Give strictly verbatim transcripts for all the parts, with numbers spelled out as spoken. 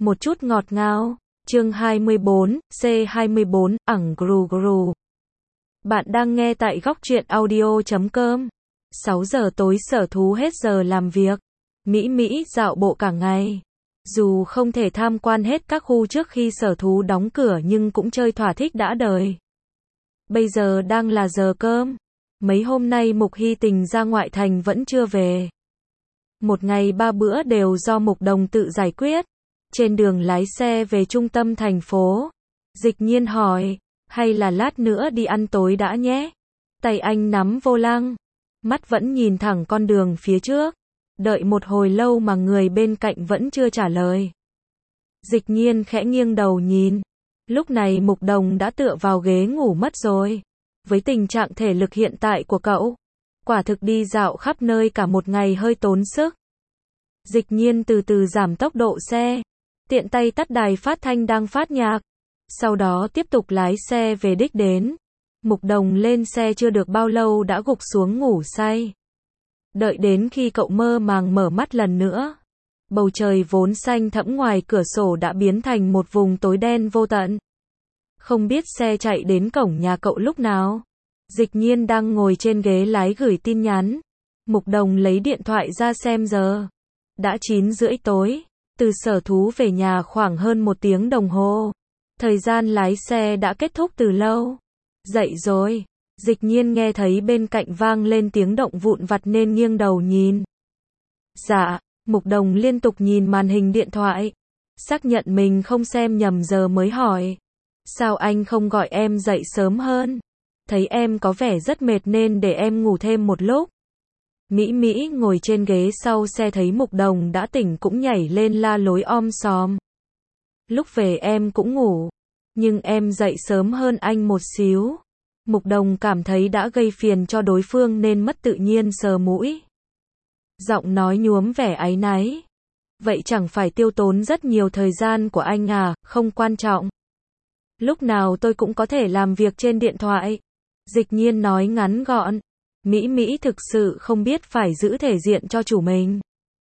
một chút ngọt ngào. Chương hai mươi bốn, C hai mươi bốn, ẳng gru gru. Bạn đang nghe tại góc truyện audio chấm com. sáu giờ tối sở thú hết giờ làm việc. Mỹ Mỹ dạo bộ cả ngày. Dù không thể tham quan hết các khu trước khi sở thú đóng cửa nhưng cũng chơi thỏa thích đã đời. Bây giờ đang là giờ cơm. Mấy hôm nay Mục Hy Tình ra ngoại thành vẫn chưa về. Một ngày ba bữa đều do Mục Đồng tự giải quyết. Trên đường lái xe về trung tâm thành phố, Dịch Nhiên hỏi, hay là lát nữa đi ăn tối đã nhé. Tay anh nắm vô lăng, mắt vẫn nhìn thẳng con đường phía trước. Đợi một hồi lâu mà người bên cạnh vẫn chưa trả lời. Dịch Nhiên khẽ nghiêng đầu nhìn. Lúc này Mục Đồng đã tựa vào ghế ngủ mất rồi. Với tình trạng thể lực hiện tại của cậu, quả thực đi dạo khắp nơi cả một ngày hơi tốn sức. Dịch Nhiên từ từ giảm tốc độ xe, tiện tay tắt đài phát thanh đang phát nhạc. Sau đó tiếp tục lái xe về đích đến. Mục Đồng lên xe chưa được bao lâu đã gục xuống ngủ say. Đợi đến khi cậu mơ màng mở mắt lần nữa, bầu trời vốn xanh thẫm ngoài cửa sổ đã biến thành một vùng tối đen vô tận. Không biết xe chạy đến cổng nhà cậu lúc nào. Dịch Nhiên đang ngồi trên ghế lái gửi tin nhắn. Mục Đồng lấy điện thoại ra xem giờ. Đã chín rưỡi tối. Từ sở thú về nhà khoảng hơn một tiếng đồng hồ. Thời gian lái xe đã kết thúc từ lâu. Dậy rồi. Dịch Nhiên nghe thấy bên cạnh vang lên tiếng động vụn vặt nên nghiêng đầu nhìn. Dạ. Mục Đồng liên tục nhìn màn hình điện thoại. Xác nhận mình không xem nhầm giờ mới hỏi. Sao anh không gọi em dậy sớm hơn? Thấy em có vẻ rất mệt nên để em ngủ thêm một lúc. Mỹ Mỹ ngồi trên ghế sau xe thấy Mục Đồng đã tỉnh cũng nhảy lên la lối om sòm. Lúc về em cũng ngủ, nhưng em dậy sớm hơn anh một xíu. Mục Đồng cảm thấy đã gây phiền cho đối phương nên mất tự nhiên sờ mũi. Giọng nói nhuốm vẻ áy náy. Vậy chẳng phải tiêu tốn rất nhiều thời gian của anh à, không quan trọng. Lúc nào tôi cũng có thể làm việc trên điện thoại. Dịch Nhiên nói ngắn gọn. Mỹ Mỹ thực sự không biết phải giữ thể diện cho chủ mình.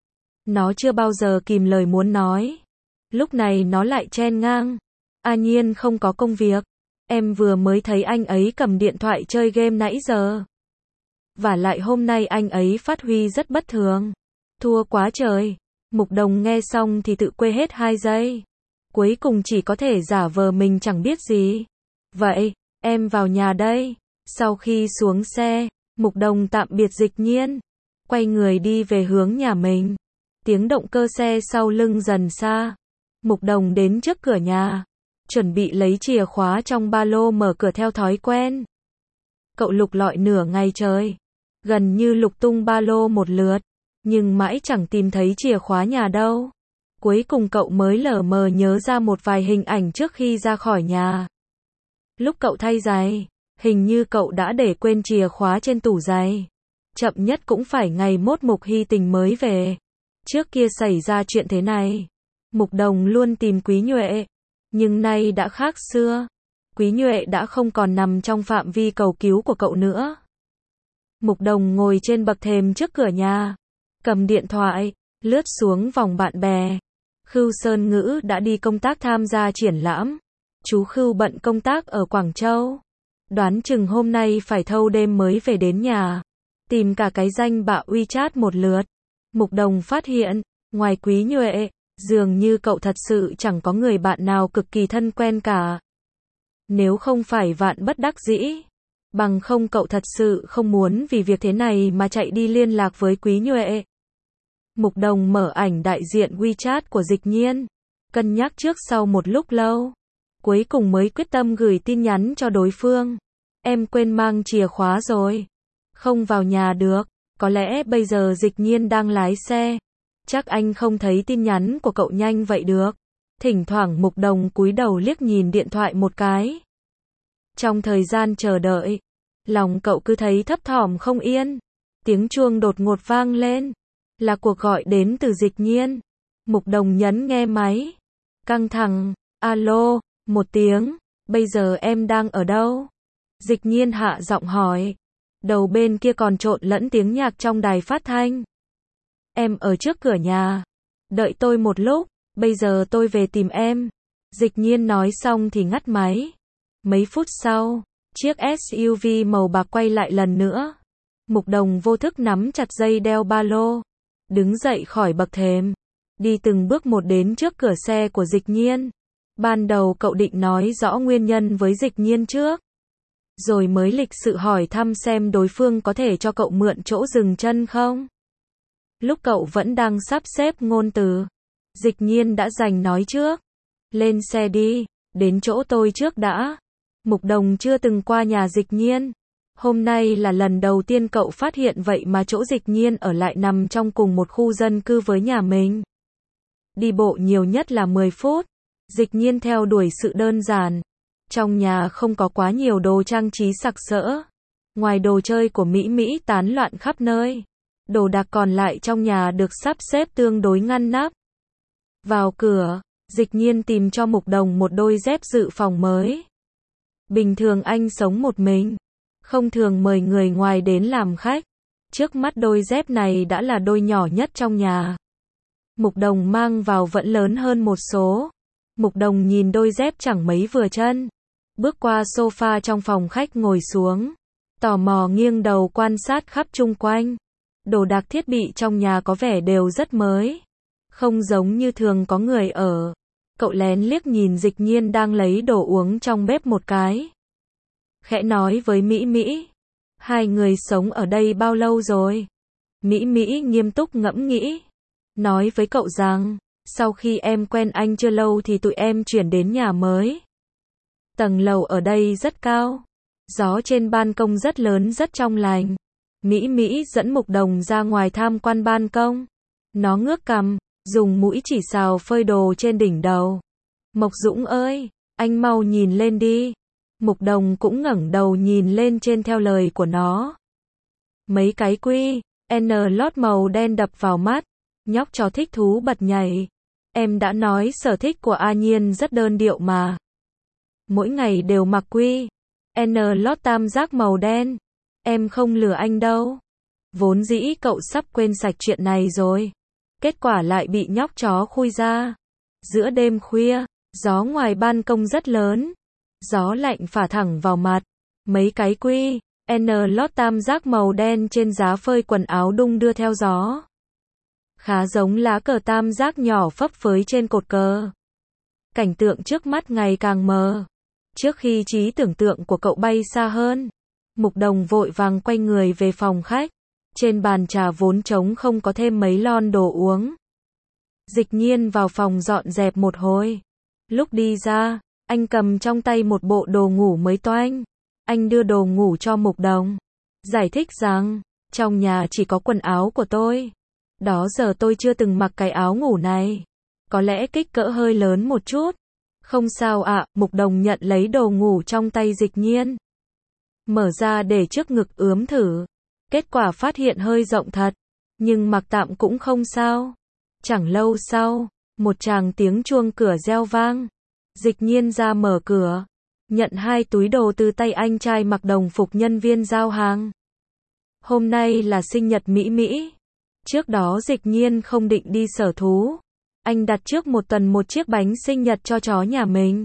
Nó chưa bao giờ kìm lời muốn nói. Lúc này nó lại chen ngang. A Nhiên không có công việc. Em vừa mới thấy anh ấy cầm điện thoại chơi game nãy giờ. Và lại hôm nay anh ấy phát huy rất bất thường. Thua quá trời. Mục Đồng nghe xong thì tự quê hết hai giây. Cuối cùng chỉ có thể giả vờ mình chẳng biết gì. Vậy, em vào nhà đây. Sau khi xuống xe, Mục Đồng tạm biệt Dịch Nhiên. Quay người đi về hướng nhà mình. Tiếng động cơ xe sau lưng dần xa. Mục Đồng đến trước cửa nhà. Chuẩn bị lấy chìa khóa trong ba lô mở cửa theo thói quen. Cậu lục lọi nửa ngày trời. Gần như lục tung ba lô một lượt. Nhưng mãi chẳng tìm thấy chìa khóa nhà đâu. Cuối cùng cậu mới lờ mờ nhớ ra một vài hình ảnh trước khi ra khỏi nhà. Lúc cậu thay giày, hình như cậu đã để quên chìa khóa trên tủ giày. Chậm nhất cũng phải ngày mốt Mục Hy Tình mới về. Trước kia xảy ra chuyện thế này, Mục Đồng luôn tìm Quý Nhuệ. Nhưng nay đã khác xưa. Quý Nhuệ đã không còn nằm trong phạm vi cầu cứu của cậu nữa. Mục Đồng ngồi trên bậc thềm trước cửa nhà. Cầm điện thoại, lướt xuống vòng bạn bè. Khưu Sơn Ngữ đã đi công tác tham gia triển lãm. Chú Khưu bận công tác ở Quảng Châu. Đoán chừng hôm nay phải thâu đêm mới về đến nhà. Tìm cả cái danh bạ WeChat một lượt. Mục Đồng phát hiện, ngoài Quý Nhuệ, dường như cậu thật sự chẳng có người bạn nào cực kỳ thân quen cả. Nếu không phải vạn bất đắc dĩ, bằng không cậu thật sự không muốn vì việc thế này mà chạy đi liên lạc với Quý Nhuệ. Mục Đồng mở ảnh đại diện WeChat của Dịch Nhiên. Cân nhắc trước sau một lúc lâu. Cuối cùng mới quyết tâm gửi tin nhắn cho đối phương. Em quên mang chìa khóa rồi. Không vào nhà được. Có lẽ bây giờ Dịch Nhiên đang lái xe. Chắc anh không thấy tin nhắn của cậu nhanh vậy được. Thỉnh thoảng Mục Đồng cúi đầu liếc nhìn điện thoại một cái. Trong thời gian chờ đợi, lòng cậu cứ thấy thấp thỏm không yên. Tiếng chuông đột ngột vang lên. Là cuộc gọi đến từ Dịch Nhiên. Mục Đồng nhấn nghe máy. Căng thẳng. Alo, một tiếng. Bây giờ em đang ở đâu? Dịch Nhiên hạ giọng hỏi. Đầu bên kia còn trộn lẫn tiếng nhạc trong đài phát thanh. Em ở trước cửa nhà. Đợi tôi một lúc. Bây giờ tôi về tìm em. Dịch nhiên nói xong thì ngắt máy. Mấy phút sau, chiếc ét u vê màu bạc quay lại lần nữa. Mục Đồng vô thức nắm chặt dây đeo ba lô, đứng dậy khỏi bậc thềm, đi từng bước một đến trước cửa xe của Dịch Nhiên. Ban đầu cậu định nói rõ nguyên nhân với Dịch Nhiên trước, rồi mới lịch sự hỏi thăm xem đối phương có thể cho cậu mượn chỗ dừng chân không. Lúc cậu vẫn đang sắp xếp ngôn từ, Dịch Nhiên đã giành nói trước. Lên xe đi, đến chỗ tôi trước đã. Mục Đồng chưa từng qua nhà Dịch Nhiên. Hôm nay là lần đầu tiên cậu phát hiện vậy mà chỗ Dịch Nhiên ở lại nằm trong cùng một khu dân cư với nhà mình. Đi bộ nhiều nhất là mười phút. Dịch Nhiên theo đuổi sự đơn giản. Trong nhà không có quá nhiều đồ trang trí sặc sỡ. Ngoài đồ chơi của Mỹ Mỹ tán loạn khắp nơi, đồ đạc còn lại trong nhà được sắp xếp tương đối ngăn nắp. Vào cửa, Dịch Nhiên tìm cho Mục Đồng một đôi dép dự phòng mới. Bình thường anh sống một mình, không thường mời người ngoài đến làm khách. Trước mắt đôi dép này đã là đôi nhỏ nhất trong nhà. Mục Đồng mang vào vẫn lớn hơn một số. Mục Đồng nhìn đôi dép chẳng mấy vừa chân, bước qua sofa trong phòng khách ngồi xuống, tò mò nghiêng đầu quan sát khắp chung quanh. Đồ đạc thiết bị trong nhà có vẻ đều rất mới, không giống như thường có người ở. Cậu lén liếc nhìn Dịch Nhiên đang lấy đồ uống trong bếp một cái, khẽ nói với Mỹ Mỹ, hai người sống ở đây bao lâu rồi? Mỹ Mỹ nghiêm túc ngẫm nghĩ, nói với cậu rằng, sau khi em quen anh chưa lâu thì tụi em chuyển đến nhà mới. Tầng lầu ở đây rất cao, gió trên ban công rất lớn rất trong lành. Mỹ Mỹ dẫn Mục Đồng ra ngoài tham quan ban công. Nó ngước cằm, dùng mũi chỉ xào phơi đồ trên đỉnh đầu. Mộc Dũng ơi, anh mau nhìn lên đi. Mục Đồng cũng ngẩng đầu nhìn lên trên theo lời của nó. Mấy cái quy N lót màu đen đập vào mắt. Nhóc chó thích thú bật nhảy. Em đã nói sở thích của A Nhiên rất đơn điệu mà. Mỗi ngày đều mặc quy N lót tam giác màu đen. Em không lừa anh đâu. Vốn dĩ cậu sắp quên sạch chuyện này rồi. Kết quả lại bị nhóc chó khui ra. Giữa đêm khuya, gió ngoài ban công rất lớn. Gió lạnh phả thẳng vào mặt. Mấy cái quy N lót tam giác màu đen trên giá phơi quần áo đung đưa theo gió. Khá giống lá cờ tam giác nhỏ phấp phới trên cột cờ. Cảnh tượng trước mắt ngày càng mờ. Trước khi trí tưởng tượng của cậu bay xa hơn, Mục Đồng vội vàng quay người về phòng khách. Trên bàn trà vốn trống không có thêm mấy lon đồ uống. Dịch Nhiên vào phòng dọn dẹp một hồi. Lúc đi ra, anh cầm trong tay một bộ đồ ngủ mới toanh. Anh đưa đồ ngủ cho Mục Đồng, giải thích rằng, trong nhà chỉ có quần áo của tôi. Đó giờ tôi chưa từng mặc cái áo ngủ này. Có lẽ kích cỡ hơi lớn một chút. Không sao ạ, à, Mục Đồng nhận lấy đồ ngủ trong tay Dịch Nhiên. Mở ra để trước ngực ướm thử. Kết quả phát hiện hơi rộng thật. Nhưng mặc tạm cũng không sao. Chẳng lâu sau, một tràng tiếng chuông cửa reo vang. Dịch Nhiên ra mở cửa, nhận hai túi đồ từ tay anh trai mặc đồng phục nhân viên giao hàng. Hôm nay là sinh nhật Mỹ Mỹ. Trước đó Dịch Nhiên không định đi sở thú. Anh đặt trước một tuần một chiếc bánh sinh nhật cho chó nhà mình.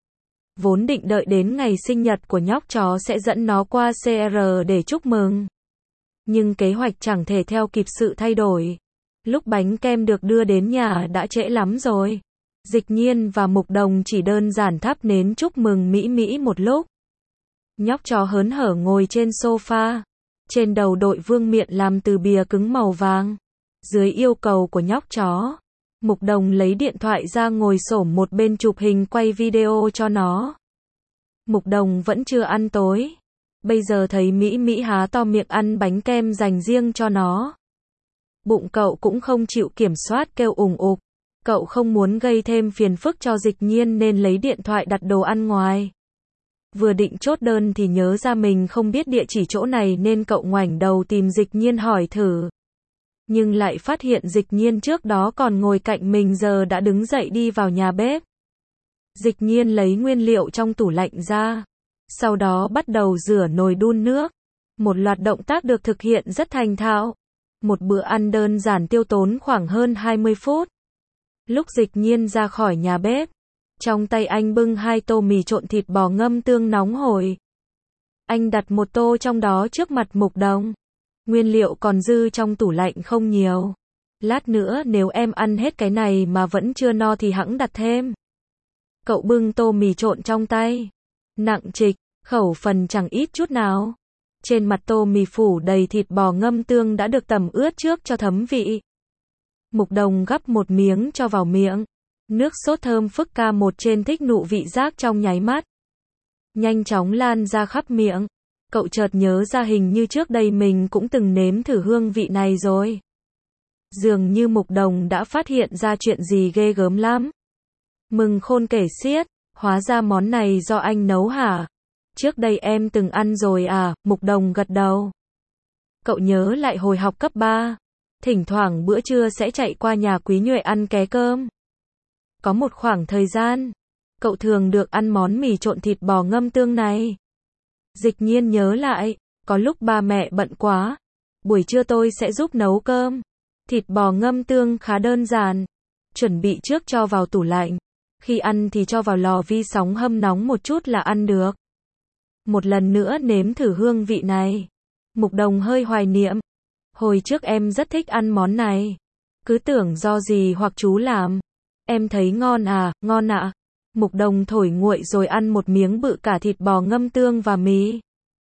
Vốn định đợi đến ngày sinh nhật của nhóc chó sẽ dẫn nó qua xê rờ để chúc mừng. Nhưng kế hoạch chẳng thể theo kịp sự thay đổi. Lúc bánh kem được đưa đến nhà đã trễ lắm rồi. Dịch Nhiên và Mục Đồng chỉ đơn giản thắp nến chúc mừng Mỹ Mỹ một lúc. Nhóc chó hớn hở ngồi trên sofa. Trên đầu đội vương miện làm từ bìa cứng màu vàng. Dưới yêu cầu của nhóc chó, Mục Đồng lấy điện thoại ra ngồi xổm một bên chụp hình quay video cho nó. Mục Đồng vẫn chưa ăn tối. Bây giờ thấy Mỹ Mỹ há to miệng ăn bánh kem dành riêng cho nó. Bụng cậu cũng không chịu kiểm soát kêu ủng ục. Cậu không muốn gây thêm phiền phức cho Dịch Nhiên nên lấy điện thoại đặt đồ ăn ngoài. Vừa định chốt đơn thì nhớ ra mình không biết địa chỉ chỗ này nên cậu ngoảnh đầu tìm Dịch Nhiên hỏi thử. Nhưng lại phát hiện Dịch Nhiên trước đó còn ngồi cạnh mình giờ đã đứng dậy đi vào nhà bếp. Dịch Nhiên lấy nguyên liệu trong tủ lạnh ra. Sau đó bắt đầu rửa nồi đun nước. Một loạt động tác được thực hiện rất thành thạo. Một bữa ăn đơn giản tiêu tốn khoảng hơn hai mươi phút. Lúc Dịch Nhiên ra khỏi nhà bếp, trong tay anh bưng hai tô mì trộn thịt bò ngâm tương nóng hổi. Anh đặt một tô trong đó trước mặt Mục Đồng. Nguyên liệu còn dư trong tủ lạnh không nhiều. Lát nữa nếu em ăn hết cái này mà vẫn chưa no thì hẵng đặt thêm. Cậu bưng tô mì trộn trong tay. Nặng trịch, khẩu phần chẳng ít chút nào. Trên mặt tô mì phủ đầy thịt bò ngâm tương đã được tẩm ướt trước cho thấm vị. Mục Đồng gắp một miếng cho vào miệng. Nước sốt thơm phức ca một trên thích nụ vị giác trong nháy mắt. Nhanh chóng lan ra khắp miệng. Cậu chợt nhớ ra hình như trước đây mình cũng từng nếm thử hương vị này rồi. Dường như Mục Đồng đã phát hiện ra chuyện gì ghê gớm lắm. Mừng khôn kể xiết, hóa ra món này do anh nấu hả? Trước đây em từng ăn rồi à? Mục Đồng gật đầu. Cậu nhớ lại hồi học cấp ba. Thỉnh thoảng bữa trưa sẽ chạy qua nhà Quý Nhuệ ăn ké cơm. Có một khoảng thời gian, cậu thường được ăn món mì trộn thịt bò ngâm tương này. Dịch Nhiên nhớ lại, có lúc ba mẹ bận quá. Buổi trưa tôi sẽ giúp nấu cơm. Thịt bò ngâm tương khá đơn giản. Chuẩn bị trước cho vào tủ lạnh. Khi ăn thì cho vào lò vi sóng hâm nóng một chút là ăn được. Một lần nữa nếm thử hương vị này. Mục Đồng hơi hoài niệm. Hồi trước em rất thích ăn món này. Cứ tưởng do gì hoặc chú làm. Em thấy ngon à, ngon ạ. À. Mục Đồng thổi nguội rồi ăn một miếng bự cả thịt bò ngâm tương và mì.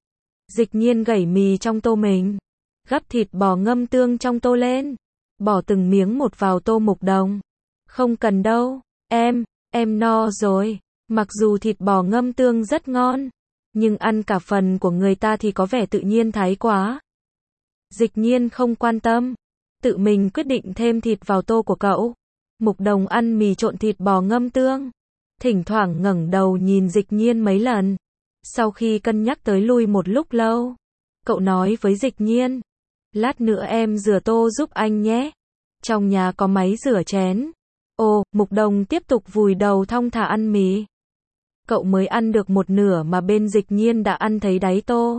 Dịch Nhiên gẩy mì trong tô mình. Gắp thịt bò ngâm tương trong tô lên. Bỏ từng miếng một vào tô Mục Đồng. Không cần đâu, em, em no rồi. Mặc dù thịt bò ngâm tương rất ngon, nhưng ăn cả phần của người ta thì có vẻ tự nhiên thái quá. Dịch Nhiên không quan tâm. Tự mình quyết định thêm thịt vào tô của cậu. Mục Đồng ăn mì trộn thịt bò ngâm tương. Thỉnh thoảng ngẩng đầu nhìn Dịch Nhiên mấy lần. Sau khi cân nhắc tới lui một lúc lâu, cậu nói với Dịch Nhiên. Lát nữa em rửa tô giúp anh nhé. Trong nhà có máy rửa chén. Ồ, Mục Đồng tiếp tục vùi đầu thong thả ăn mì. Cậu mới ăn được một nửa mà bên Dịch Nhiên đã ăn thấy đáy tô.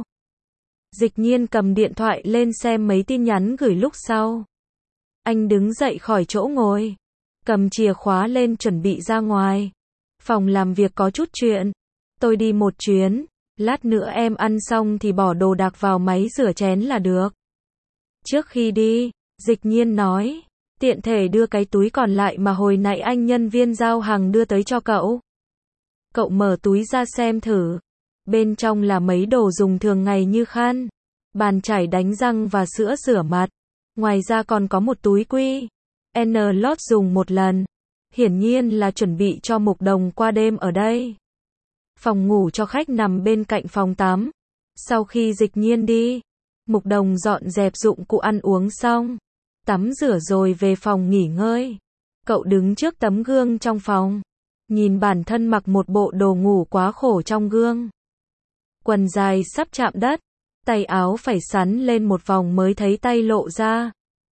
Dịch Nhiên cầm điện thoại lên xem mấy tin nhắn gửi lúc sau. Anh đứng dậy khỏi chỗ ngồi. Cầm chìa khóa lên chuẩn bị ra ngoài. Phòng làm việc có chút chuyện. Tôi đi một chuyến. Lát nữa em ăn xong thì bỏ đồ đạc vào máy rửa chén là được. Trước khi đi, Dịch Nhiên nói. Tiện thể đưa cái túi còn lại mà hồi nãy anh nhân viên giao hàng đưa tới cho cậu. Cậu mở túi ra xem thử. Bên trong là mấy đồ dùng thường ngày như khăn, bàn chải đánh răng và sữa rửa mặt. Ngoài ra còn có một túi quy N lót dùng một lần. Hiển nhiên là chuẩn bị cho Mục Đồng qua đêm ở đây. Phòng ngủ cho khách nằm bên cạnh phòng tắm. Sau khi Dịch Nhiên đi, Mục Đồng dọn dẹp dụng cụ ăn uống xong, tắm rửa rồi về phòng nghỉ ngơi. Cậu đứng trước tấm gương trong phòng, nhìn bản thân mặc một bộ đồ ngủ quá khổ trong gương. Quần dài sắp chạm đất, tay áo phải sắn lên một vòng mới thấy tay lộ ra.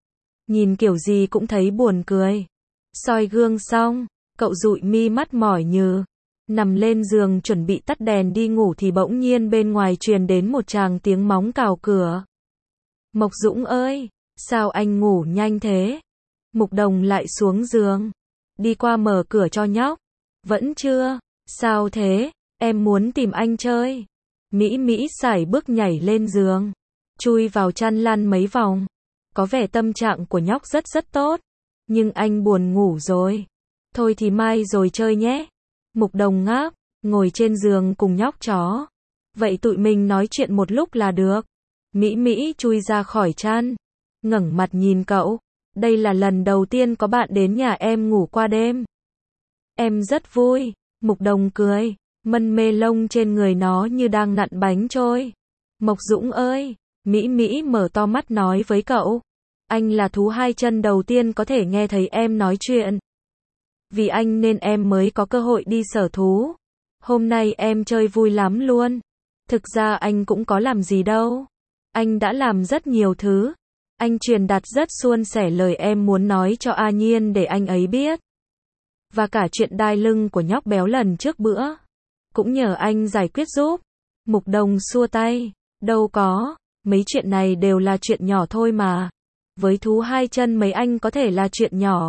Nhìn kiểu gì cũng thấy buồn cười. Soi gương xong, cậu dụi mi mắt mỏi nhừ, nằm lên giường chuẩn bị tắt đèn đi ngủ thì bỗng nhiên bên ngoài truyền đến một tràng tiếng móng cào cửa. Mộc Dũng ơi, sao anh ngủ nhanh thế? Mục Đồng lại xuống giường, đi qua mở cửa cho nhóc. Vẫn chưa, sao thế, em muốn tìm anh chơi. Mỹ Mỹ sải bước nhảy lên giường, chui vào chăn lăn mấy vòng. Có vẻ tâm trạng của nhóc rất rất tốt, nhưng anh buồn ngủ rồi. Thôi thì mai rồi chơi nhé. Mục Đồng ngáp, ngồi trên giường cùng nhóc chó. Vậy tụi mình nói chuyện một lúc là được. Mỹ Mỹ chui ra khỏi chăn, ngẩng mặt nhìn cậu. Đây là lần đầu tiên có bạn đến nhà em ngủ qua đêm. Em rất vui. Mục Đồng cười, mân mê lông trên người nó như đang nặn bánh trôi. Mộc Dũng ơi, Mỹ Mỹ mở to mắt nói với cậu. Anh là thú hai chân đầu tiên có thể nghe thấy em nói chuyện. Vì anh nên em mới có cơ hội đi sở thú. Hôm nay em chơi vui lắm luôn. Thực ra anh cũng có làm gì đâu. Anh đã làm rất nhiều thứ. Anh truyền đạt rất suôn sẻ lời em muốn nói cho A Nhiên để anh ấy biết. Và cả chuyện đai lưng của nhóc béo lần trước bữa cũng nhờ anh giải quyết giúp. Mục Đồng xua tay. Đâu có, mấy chuyện này đều là chuyện nhỏ thôi mà. Với thú hai chân mấy anh có thể là chuyện nhỏ.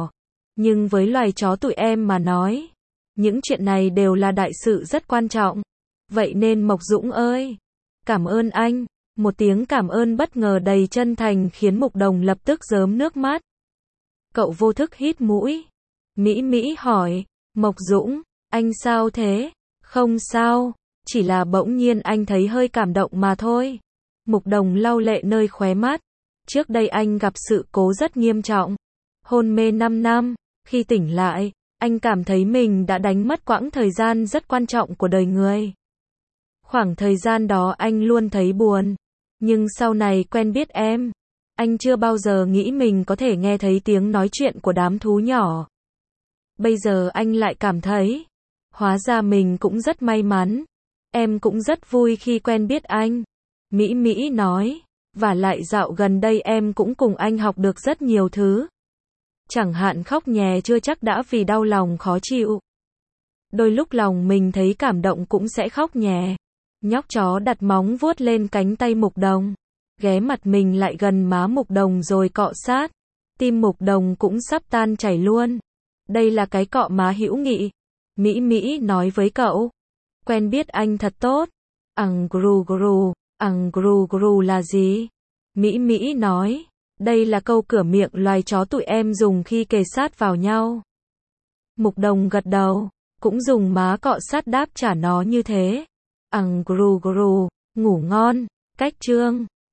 Nhưng với loài chó tụi em mà nói, những chuyện này đều là đại sự rất quan trọng. Vậy nên Mộc Dũng ơi, cảm ơn anh. Một tiếng cảm ơn bất ngờ đầy chân thành khiến Mục Đồng lập tức rớm nước mắt. Cậu vô thức hít mũi. Mỹ Mỹ hỏi, Mộc Dũng, anh sao thế? Không sao, chỉ là bỗng nhiên anh thấy hơi cảm động mà thôi. Mục Đồng lau lệ nơi khóe mắt. Trước đây anh gặp sự cố rất nghiêm trọng. Hôn mê năm năm, khi tỉnh lại, anh cảm thấy mình đã đánh mất quãng thời gian rất quan trọng của đời người. Khoảng thời gian đó anh luôn thấy buồn. Nhưng sau này quen biết em, anh chưa bao giờ nghĩ mình có thể nghe thấy tiếng nói chuyện của đám thú nhỏ. Bây giờ anh lại cảm thấy, hóa ra mình cũng rất may mắn. Em cũng rất vui khi quen biết anh. Mỹ Mỹ nói, và lại dạo gần đây em cũng cùng anh học được rất nhiều thứ. Chẳng hạn khóc nhè chưa chắc đã vì đau lòng khó chịu. Đôi lúc lòng mình thấy cảm động cũng sẽ khóc nhè. Nhóc chó đặt móng vuốt lên cánh tay Mục Đồng, ghé mặt mình lại gần má Mục Đồng rồi cọ sát. Tim Mục Đồng cũng sắp tan chảy luôn. Đây là cái cọ má hữu nghị. Mỹ Mỹ nói với cậu. Quen biết anh thật tốt. Ằng gru gru, ằng gru gru là gì? Mỹ Mỹ nói. Đây là câu cửa miệng loài chó tụi em dùng khi kề sát vào nhau. Mục Đồng gật đầu, cũng dùng má cọ sát đáp trả nó như thế. Ằng gru gru, ngủ ngon, cách chương.